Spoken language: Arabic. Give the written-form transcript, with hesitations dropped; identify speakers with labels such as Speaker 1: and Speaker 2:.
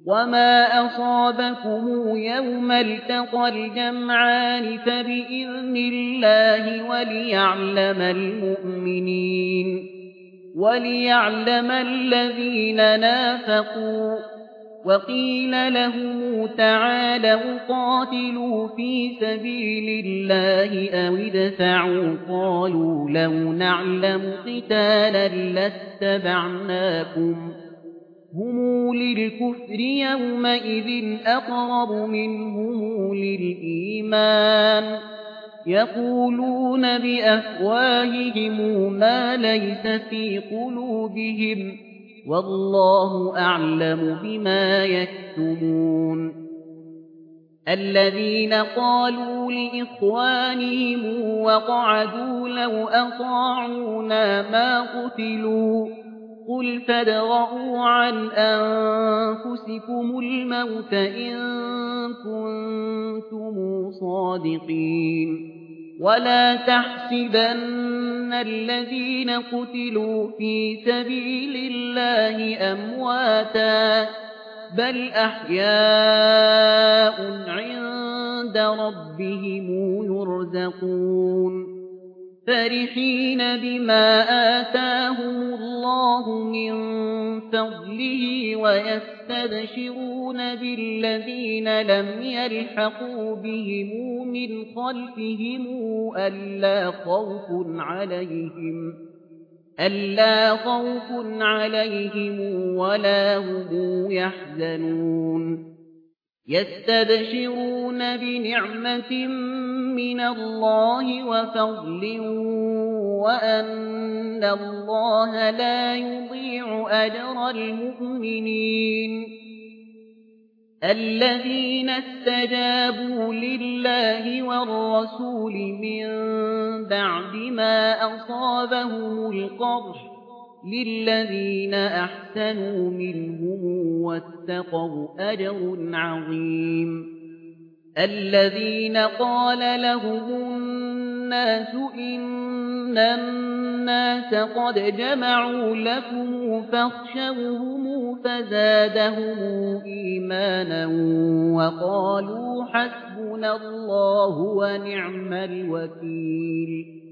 Speaker 1: وما أصابكم يوم التقى الجمعان فبإذن الله وليعلم الذين نافقوا. وقيل لهم تعالوا قاتلوا في سبيل الله أو ادفعوا قالوا لو نعلم قتالا لاتبعناكم هم للكفر يومئذ أقرب منهم للإيمان يقولون بأفواههم ما ليس في قلوبهم والله أعلم بما يكتمون. الذين قالوا لإخوانهم وقعدوا لو أطاعونا ما قتلوا قل فادرءوا عن أنفسكم الموت إن كنتم صادقين. ولا تحسبن الذين قتلوا في سبيل الله أمواتا بل أحياء عند ربهم يرزقون فرحين بما آتاهم الله من فضله ويستبشرون بالذين لم يلحقوا بهم من خلفهم ألا خوف عليهم ولا هم يحزنون. يستبشرون بنعمة من الله وفضل وأن الله لا يضيع أجر المؤمنين. الذين استجابوا لله والرسول من بعد ما أصابهم القرح للذين أحسنوا منهم واتقوا أجر عظيم. الذين قال لهم الناس إن الناس قد جمعوا لكم فاخشوهم فزادهم إيمانا وقالوا حسبنا الله ونعم الوكيل.